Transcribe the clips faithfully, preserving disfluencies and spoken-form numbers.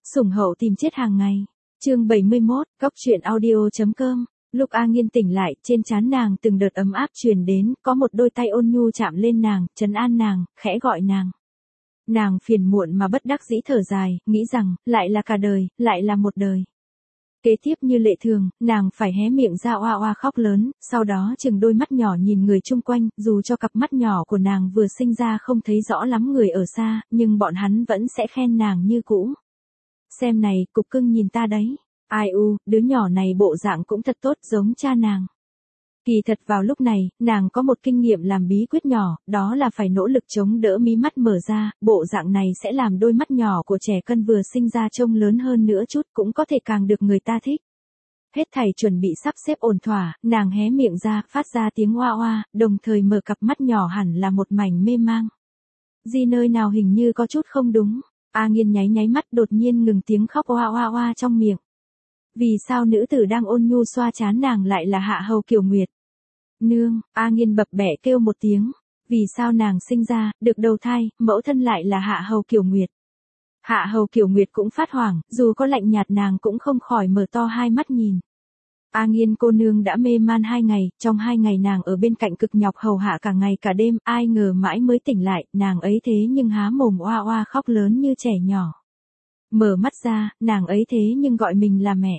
Sủng hậu tìm chết hàng ngày. Chương bảy mươi mốt, góc truyện audio.com. Lúc A Nghiên tỉnh lại, trên trán nàng từng đợt ấm áp truyền đến, có một đôi tay ôn nhu chạm lên nàng, trấn an nàng, khẽ gọi nàng. Nàng phiền muộn mà bất đắc dĩ thở dài, nghĩ rằng, lại là cả đời, lại là một đời. Kế tiếp như lệ thường, nàng phải hé miệng ra oa oa khóc lớn, sau đó chừng đôi mắt nhỏ nhìn người chung quanh, dù cho cặp mắt nhỏ của nàng vừa sinh ra không thấy rõ lắm người ở xa, nhưng bọn hắn vẫn sẽ khen nàng như cũ. Xem này, cục cưng nhìn ta đấy. Ai u, đứa nhỏ này bộ dạng cũng thật tốt giống cha nàng. Kỳ thật vào lúc này, nàng có một kinh nghiệm làm bí quyết nhỏ, đó là phải nỗ lực chống đỡ mí mắt mở ra, bộ dạng này sẽ làm đôi mắt nhỏ của trẻ cân vừa sinh ra trông lớn hơn nữa chút, cũng có thể càng được người ta thích. Hết thảy chuẩn bị sắp xếp ổn thỏa, nàng hé miệng ra, phát ra tiếng oa oa, đồng thời mở cặp mắt nhỏ hẳn là một mảnh mê mang. Gì nơi nào hình như có chút không đúng. A Nghiên nháy nháy mắt đột nhiên ngừng tiếng khóc oa oa oa trong miệng. Vì sao nữ tử đang ôn nhu xoa trán nàng lại là Hạ Hầu Kiều Nguyệt? Nương, A Nghiên bập bẹ kêu một tiếng. Vì sao nàng sinh ra, được đầu thai, mẫu thân lại là Hạ Hầu Kiều Nguyệt? Hạ Hầu Kiều Nguyệt cũng phát hoảng, dù có lạnh nhạt nàng cũng không khỏi mở to hai mắt nhìn. A Nghiên cô nương đã mê man hai ngày, trong hai ngày nàng ở bên cạnh cực nhọc hầu hạ cả ngày cả đêm, ai ngờ mãi mới tỉnh lại, nàng ấy thế nhưng há mồm oa oa khóc lớn như trẻ nhỏ. Mở mắt ra, nàng ấy thế nhưng gọi mình là mẹ.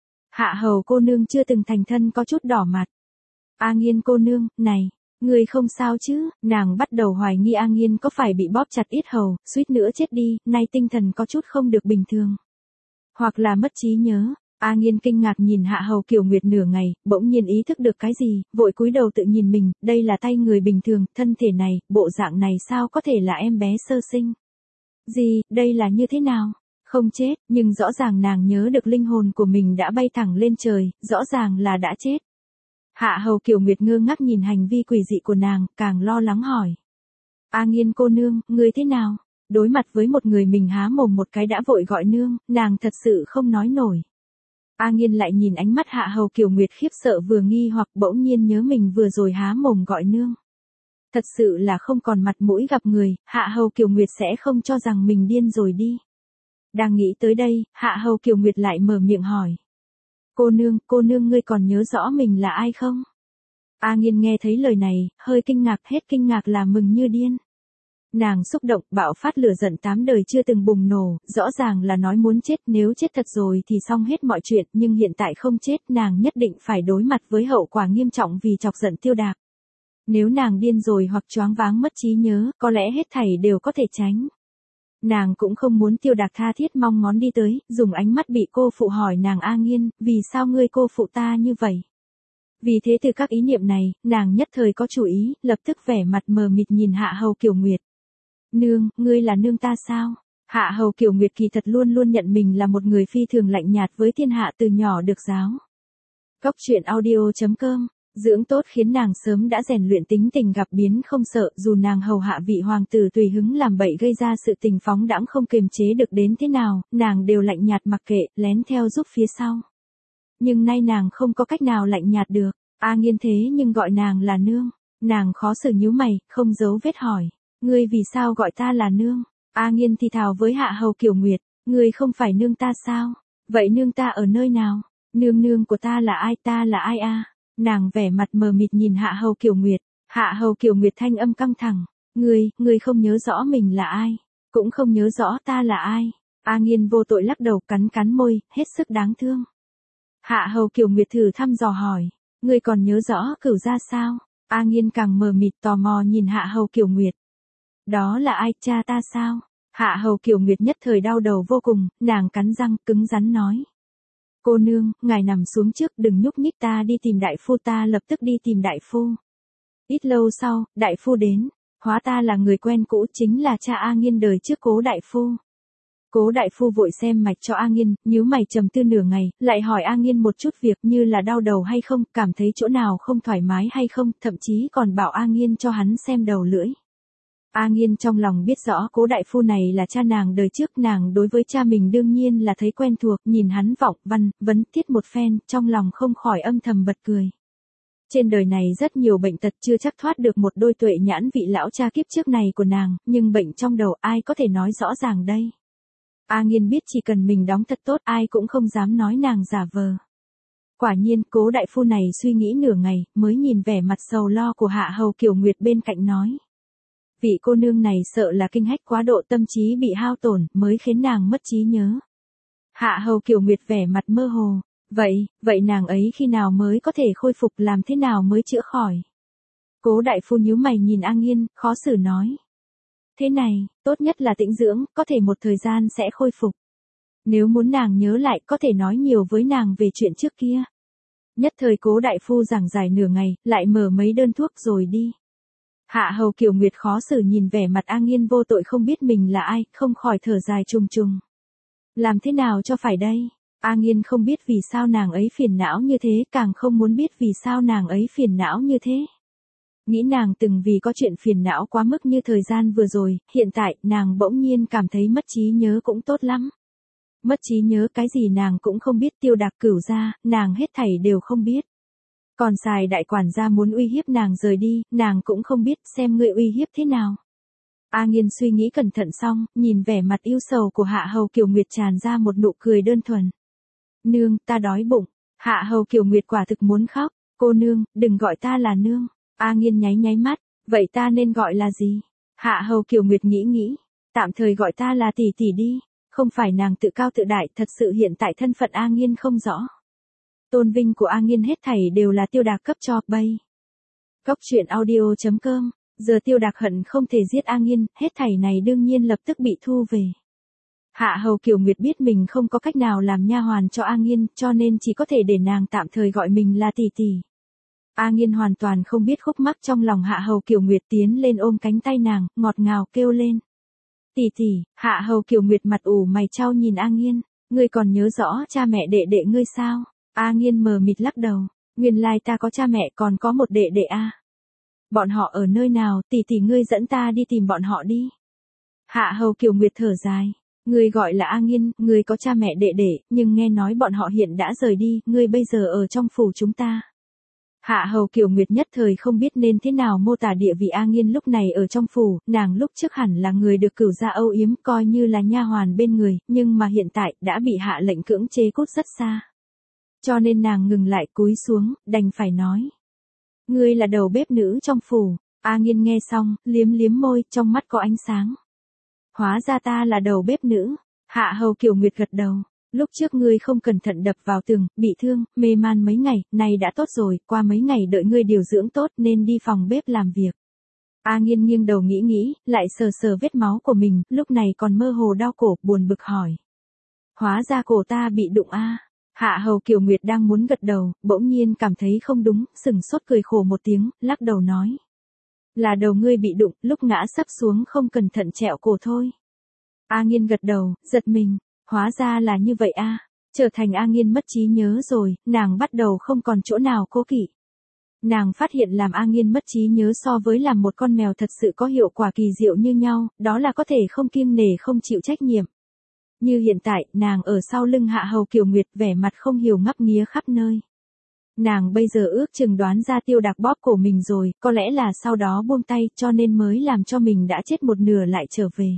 Hạ Hầu cô nương chưa từng thành thân có chút đỏ mặt. A Nghiên cô nương, này, người không sao chứ? Nàng bắt đầu hoài nghi A Nghiên có phải bị bóp chặt yết hầu, suýt nữa chết đi, nay tinh thần có chút không được bình thường. Hoặc là mất trí nhớ. A Nghiên kinh ngạc nhìn Hạ Hầu Kiều Nguyệt nửa ngày, bỗng nhiên ý thức được cái gì, vội cúi đầu tự nhìn mình, đây là tay người bình thường, thân thể này, bộ dạng này sao có thể là em bé sơ sinh? Gì, đây là như thế nào? Không chết, nhưng rõ ràng nàng nhớ được linh hồn của mình đã bay thẳng lên trời, rõ ràng là đã chết. Hạ Hầu Kiều Nguyệt ngơ ngác nhìn hành vi quỷ dị của nàng, càng lo lắng hỏi. A Nghiên cô nương, người thế nào? Đối mặt với một người mình há mồm một cái đã vội gọi nương, nàng thật sự không nói nổi. A Nghiên lại nhìn ánh mắt Hạ Hầu Kiều Nguyệt khiếp sợ vừa nghi hoặc bỗng nhiên nhớ mình vừa rồi há mồm gọi nương. Thật sự là không còn mặt mũi gặp người, Hạ Hầu Kiều Nguyệt sẽ không cho rằng mình điên rồi đi. Đang nghĩ tới đây, Hạ Hầu Kiều Nguyệt lại mở miệng hỏi. Cô nương, cô nương ngươi còn nhớ rõ mình là ai không? A Nghiên nghe thấy lời này, hơi kinh ngạc, hết kinh ngạc là mừng như điên. Nàng xúc động, bạo phát lửa giận tám đời chưa từng bùng nổ, rõ ràng là nói muốn chết, nếu chết thật rồi thì xong hết mọi chuyện, nhưng hiện tại không chết, nàng nhất định phải đối mặt với hậu quả nghiêm trọng vì chọc giận Tiêu Đạc. Nếu nàng điên rồi hoặc choáng váng mất trí nhớ, có lẽ hết thảy đều có thể tránh. Nàng cũng không muốn Tiêu Đạc tha thiết mong ngón đi tới, dùng ánh mắt bị cô phụ hỏi nàng A Nghiên, vì sao ngươi cô phụ ta như vậy? Vì thế từ các ý niệm này, nàng nhất thời có chủ ý, lập tức vẻ mặt mờ mịt nhìn Hạ Hầu Kiều Nguyệt. Nương, ngươi là nương ta sao? Hạ Hầu Kiều Nguyệt kỳ thật luôn luôn nhận mình là một người phi thường lạnh nhạt với thiên hạ từ nhỏ được giáo. Góc truyện audio.com. Dưỡng tốt khiến nàng sớm đã rèn luyện tính tình gặp biến không sợ, dù nàng hầu hạ vị hoàng tử tùy hứng làm bậy gây ra sự tình phóng đãng không kiềm chế được đến thế nào, nàng đều lạnh nhạt mặc kệ, lén theo giúp phía sau. Nhưng nay nàng không có cách nào lạnh nhạt được. A Nghiên thế nhưng gọi nàng là nương. Nàng khó xử nhíu mày, không giấu vết hỏi. Ngươi vì sao gọi ta là nương? A Nghiên thì thào với Hạ Hầu Kiều Nguyệt. Ngươi không phải nương ta sao? Vậy nương ta ở nơi nào? Nương nương của ta là ai, ta là ai a? Nàng vẻ mặt mờ mịt nhìn Hạ Hầu Kiều Nguyệt. Hạ Hầu Kiều Nguyệt thanh âm căng thẳng. Ngươi, ngươi không nhớ rõ mình là ai. Cũng không nhớ rõ ta là ai. A Nghiên vô tội lắc đầu cắn cắn môi, hết sức đáng thương. Hạ Hầu Kiều Nguyệt thử thăm dò hỏi. Ngươi còn nhớ rõ Cửu gia sao? A Nghiên càng mờ mịt tò mò nhìn Hạ Hầu Kiều Nguyệt. Đó là ai, cha ta sao? Hạ Hầu Kiều Nguyệt nhất thời đau đầu vô cùng, nàng cắn răng, cứng rắn nói. Cô nương, ngài nằm xuống trước, đừng nhúc nhích, ta đi tìm đại phu, ta lập tức đi tìm đại phu. Ít lâu sau, đại phu đến, hóa ta là người quen cũ, chính là cha A Nghiên đời trước Cố đại phu. Cố đại phu vội xem mạch cho A Nghiên, nhíu mày trầm tư nửa ngày, lại hỏi A Nghiên một chút việc như là đau đầu hay không, cảm thấy chỗ nào không thoải mái hay không, thậm chí còn bảo A Nghiên cho hắn xem đầu lưỡi. A Nghiên trong lòng biết rõ Cố đại phu này là cha nàng đời trước, nàng đối với cha mình đương nhiên là thấy quen thuộc, nhìn hắn vọng văn, vấn tiết một phen, trong lòng không khỏi âm thầm bật cười. Trên đời này rất nhiều bệnh tật chưa chắc thoát được một đôi tuệ nhãn vị lão cha kiếp trước này của nàng, nhưng bệnh trong đầu ai có thể nói rõ ràng đây. A Nghiên biết chỉ cần mình đóng thật tốt ai cũng không dám nói nàng giả vờ. Quả nhiên Cố đại phu này suy nghĩ nửa ngày mới nhìn vẻ mặt sầu lo của Hạ Hầu Kiều Nguyệt bên cạnh nói. Vị cô nương này sợ là kinh hách quá độ tâm trí bị hao tổn mới khiến nàng mất trí nhớ. Hạ Hầu Kiều Nguyệt vẻ mặt mơ hồ. Vậy, vậy nàng ấy khi nào mới có thể khôi phục, làm thế nào mới chữa khỏi? Cố đại phu nhíu mày nhìn A Nghiên, khó xử nói. Thế này, tốt nhất là tĩnh dưỡng, có thể một thời gian sẽ khôi phục. Nếu muốn nàng nhớ lại có thể nói nhiều với nàng về chuyện trước kia. Nhất thời Cố đại phu giảng giải nửa ngày, lại mở mấy đơn thuốc rồi đi. Hạ Hầu Kiều Nguyệt khó xử nhìn vẻ mặt A Nghiên vô tội không biết mình là ai, không khỏi thở dài trùng trùng. Làm thế nào cho phải đây? A Nghiên không biết vì sao nàng ấy phiền não như thế, càng không muốn biết vì sao nàng ấy phiền não như thế. Nghĩ nàng từng vì có chuyện phiền não quá mức như thời gian vừa rồi, hiện tại nàng bỗng nhiên cảm thấy mất trí nhớ cũng tốt lắm. Mất trí nhớ cái gì nàng cũng không biết, Tiêu Đạc Cửu gia, nàng hết thảy đều không biết. Còn Sài đại quản gia muốn uy hiếp nàng rời đi, nàng cũng không biết, xem ngươi uy hiếp thế nào. A Nghiên suy nghĩ cẩn thận xong, nhìn vẻ mặt yêu sầu của Hạ Hầu Kiều Nguyệt tràn ra một nụ cười đơn thuần. Nương, ta đói bụng. Hạ Hầu Kiều Nguyệt quả thực muốn khóc. Cô nương, đừng gọi ta là nương. A Nghiên nháy nháy mắt, vậy ta nên gọi là gì? Hạ Hầu Kiều Nguyệt nghĩ nghĩ, tạm thời gọi ta là tỷ tỷ đi. Không phải nàng tự cao tự đại, thật sự hiện tại thân phận A Nghiên không rõ. Tôn vinh của A Nghiên hết thảy đều là Tiêu Đạc cấp cho, bay. Cốc truyện audio chấm com, giờ Tiêu Đạc hận không thể giết A Nghiên, hết thảy này đương nhiên lập tức bị thu về. Hạ Hầu Kiều Nguyệt biết mình không có cách nào làm nha hoàn cho A Nghiên, cho nên chỉ có thể để nàng tạm thời gọi mình là tỷ tỷ. A Nghiên hoàn toàn không biết khúc mắc trong lòng Hạ Hầu Kiều Nguyệt, tiến lên ôm cánh tay nàng, ngọt ngào kêu lên. Tỷ tỷ. Hạ Hầu Kiều Nguyệt mặt ủ mày chau nhìn A Nghiên, ngươi còn nhớ rõ cha mẹ đệ đệ ngươi sao? A Nghiên mờ mịt lắc đầu, nguyên lai ta có cha mẹ còn có một đệ đệ a. Bọn họ ở nơi nào, tỷ tỷ ngươi dẫn ta đi tìm bọn họ đi. Hạ Hầu Kiều Nguyệt thở dài. Ngươi gọi là A Nghiên, ngươi có cha mẹ đệ đệ, nhưng nghe nói bọn họ hiện đã rời đi, ngươi bây giờ ở trong phủ chúng ta. Hạ Hầu Kiều Nguyệt nhất thời không biết nên thế nào mô tả địa vị A Nghiên lúc này ở trong phủ, nàng lúc trước hẳn là người được Cửu gia âu yếm, coi như là nha hoàn bên người, nhưng mà hiện tại đã bị hạ lệnh cưỡng chế cút rất xa. Cho nên nàng ngừng lại cúi xuống, đành phải nói. Ngươi là đầu bếp nữ trong phủ. A Nghiên nghe xong, liếm liếm môi, trong mắt có ánh sáng. Hóa ra ta là đầu bếp nữ. Hạ Hầu Kiều Nguyệt gật đầu. Lúc trước ngươi không cẩn thận đập vào tường, bị thương, mê man mấy ngày, này đã tốt rồi, qua mấy ngày đợi ngươi điều dưỡng tốt nên đi phòng bếp làm việc. A Nghiên nghiêng đầu nghĩ nghĩ, lại sờ sờ vết máu của mình, lúc này còn mơ hồ đau cổ, buồn bực hỏi. Hóa ra cổ ta bị đụng a. Hạ Hầu Kiều Nguyệt đang muốn gật đầu, bỗng nhiên cảm thấy không đúng, sừng sốt cười khổ một tiếng, lắc đầu nói. Là đầu ngươi bị đụng, lúc ngã sắp xuống không cẩn thận trẹo cổ thôi. A Nghiên gật đầu, giật mình, hóa ra là như vậy a. Trở thành A Nghiên mất trí nhớ rồi, nàng bắt đầu không còn chỗ nào cố kỵ. Nàng phát hiện làm A Nghiên mất trí nhớ so với làm một con mèo thật sự có hiệu quả kỳ diệu như nhau, đó là có thể không kiêng nể không chịu trách nhiệm. Như hiện tại, nàng ở sau lưng Hạ Hầu Kiều Nguyệt vẻ mặt không hiểu ngắp nghía khắp nơi. Nàng bây giờ ước chừng đoán ra Tiêu Đạc bóp cổ mình rồi, có lẽ là sau đó buông tay cho nên mới làm cho mình đã chết một nửa lại trở về.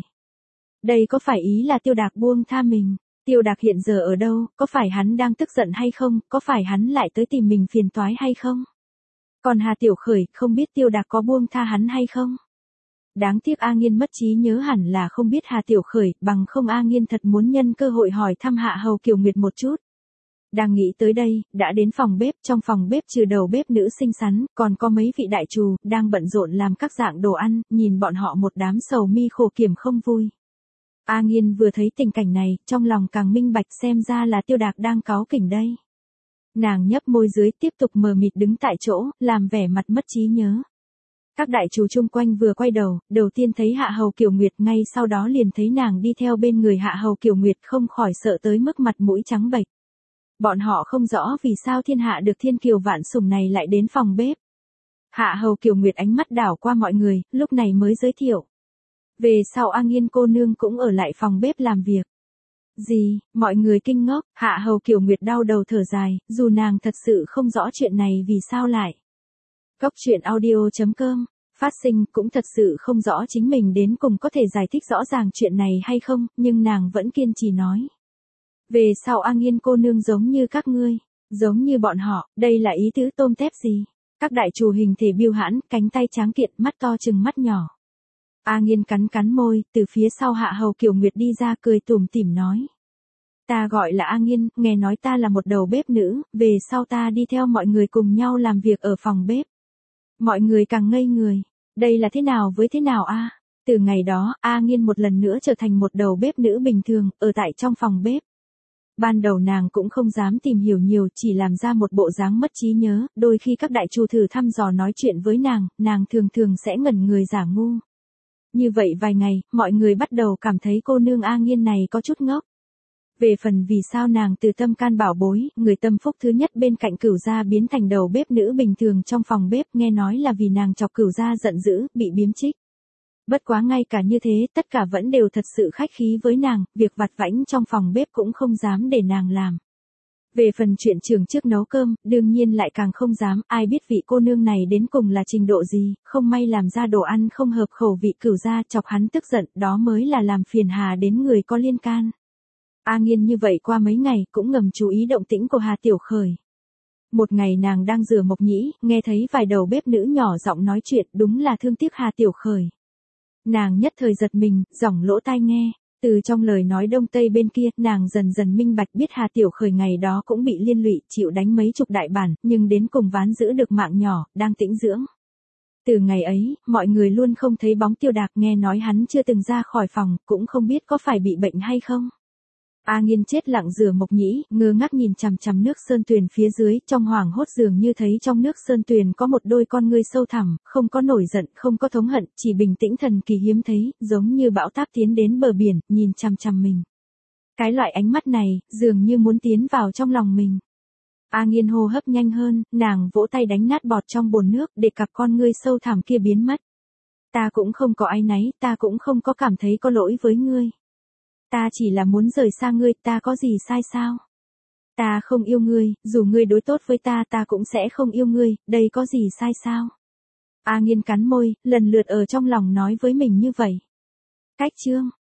Đây có phải ý là Tiêu Đạc buông tha mình? Tiêu Đạc hiện giờ ở đâu, có phải hắn đang tức giận hay không, có phải hắn lại tới tìm mình phiền toái hay không? Còn Hà Tiểu Khởi, không biết Tiêu Đạc có buông tha hắn hay không? Đáng tiếc A Nghiên mất trí nhớ hẳn là không biết Hà Tiểu Khởi, bằng không A Nghiên thật muốn nhân cơ hội hỏi thăm Hạ Hầu Kiều Nguyệt một chút. Đang nghĩ tới đây, đã đến phòng bếp, trong phòng bếp trừ đầu bếp nữ xinh xắn, còn có mấy vị đại trù, đang bận rộn làm các dạng đồ ăn, nhìn bọn họ một đám sầu mi khổ kiểm không vui. A Nghiên vừa thấy tình cảnh này, trong lòng càng minh bạch xem ra là Tiêu Đạc đang cáu kỉnh đây. Nàng nhấp môi dưới tiếp tục mờ mịt đứng tại chỗ, làm vẻ mặt mất trí nhớ. Các đại chủ chung quanh vừa quay đầu, đầu tiên thấy Hạ Hầu Kiều Nguyệt, ngay sau đó liền thấy nàng đi theo bên người Hạ Hầu Kiều Nguyệt, không khỏi sợ tới mức mặt mũi trắng bệch. Bọn họ không rõ vì sao thiên hạ được thiên kiều vạn sủng này lại đến phòng bếp. Hạ Hầu Kiều Nguyệt ánh mắt đảo qua mọi người, lúc này mới giới thiệu. Về sau A Nghiên cô nương cũng ở lại phòng bếp làm việc. Gì, mọi người kinh ngốc, Hạ Hầu Kiều Nguyệt đau đầu thở dài, dù nàng thật sự không rõ chuyện này vì sao lại. Cốc truyện audio chấm com phát sinh, cũng thật sự không rõ chính mình đến cùng có thể giải thích rõ ràng chuyện này hay không, nhưng nàng vẫn kiên trì nói. Về sau A Nghiên cô nương giống như các ngươi, giống như bọn họ, đây là ý tứ tôm tép gì? Các đại trù hình thể biêu hãn, cánh tay tráng kiện, mắt to chừng mắt nhỏ. A Nghiên cắn cắn môi, từ phía sau Hạ Hầu Kiều Nguyệt đi ra cười tủm tỉm nói. Ta gọi là A Nghiên, nghe nói ta là một đầu bếp nữ, về sau ta đi theo mọi người cùng nhau làm việc ở phòng bếp. Mọi người càng ngây người, đây là thế nào với thế nào a? Từ ngày đó, A Nghiên một lần nữa trở thành một đầu bếp nữ bình thường, ở tại trong phòng bếp. Ban đầu nàng cũng không dám tìm hiểu nhiều, chỉ làm ra một bộ dáng mất trí nhớ, đôi khi các đại trù thử thăm dò nói chuyện với nàng, nàng thường thường sẽ ngẩn người giả ngu. Như vậy vài ngày, mọi người bắt đầu cảm thấy cô nương A Nghiên này có chút ngốc. Về phần vì sao nàng từ tâm can bảo bối, người tâm phúc thứ nhất bên cạnh Cửu gia biến thành đầu bếp nữ bình thường trong phòng bếp, nghe nói là vì nàng chọc Cửu gia giận dữ, bị biếm trích. Bất quá ngay cả như thế, tất cả vẫn đều thật sự khách khí với nàng, việc vặt vãnh trong phòng bếp cũng không dám để nàng làm. Về phần chuyện trường trước nấu cơm, đương nhiên lại càng không dám, ai biết vị cô nương này đến cùng là trình độ gì, không may làm ra đồ ăn không hợp khẩu vị Cửu gia, chọc hắn tức giận, đó mới là làm phiền hà đến người có liên can. A Nghiên như vậy qua mấy ngày cũng ngầm chú ý động tĩnh của Hà Tiểu Khởi. Một ngày nàng đang rửa mộc nhĩ, nghe thấy vài đầu bếp nữ nhỏ giọng nói chuyện, đúng là thương tiếc Hà Tiểu Khởi. Nàng nhất thời giật mình, giỏng lỗ tai nghe, từ trong lời nói đông tây bên kia, nàng dần dần minh bạch biết Hà Tiểu Khởi ngày đó cũng bị liên lụy, chịu đánh mấy chục đại bản, nhưng đến cùng ván giữ được mạng nhỏ, đang tĩnh dưỡng. Từ ngày ấy, mọi người luôn không thấy bóng Tiêu Đạc, nghe nói hắn chưa từng ra khỏi phòng, cũng không biết có phải bị bệnh hay không. A Nghiên chết lặng rửa mộc nhĩ, ngơ ngác nhìn chằm chằm nước sơn tuyền phía dưới, trong hoảng hốt dường như thấy trong nước sơn tuyền có một đôi con ngươi sâu thẳm, không có nổi giận, không có thống hận, chỉ bình tĩnh thần kỳ hiếm thấy, giống như bão táp tiến đến bờ biển, nhìn chằm chằm mình. Cái loại ánh mắt này, dường như muốn tiến vào trong lòng mình. A Nghiên hô hấp nhanh hơn, nàng vỗ tay đánh nát bọt trong bồn nước, để cặp con ngươi sâu thẳm kia biến mất. Ta cũng không có áy náy, ta cũng không có cảm thấy có lỗi với ngươi. Ta chỉ là muốn rời xa ngươi, ta có gì sai sao? Ta không yêu ngươi, dù ngươi đối tốt với ta ta cũng sẽ không yêu ngươi, đây có gì sai sao? A Nghiên cắn môi, lần lượt ở trong lòng nói với mình như vậy. Cách chương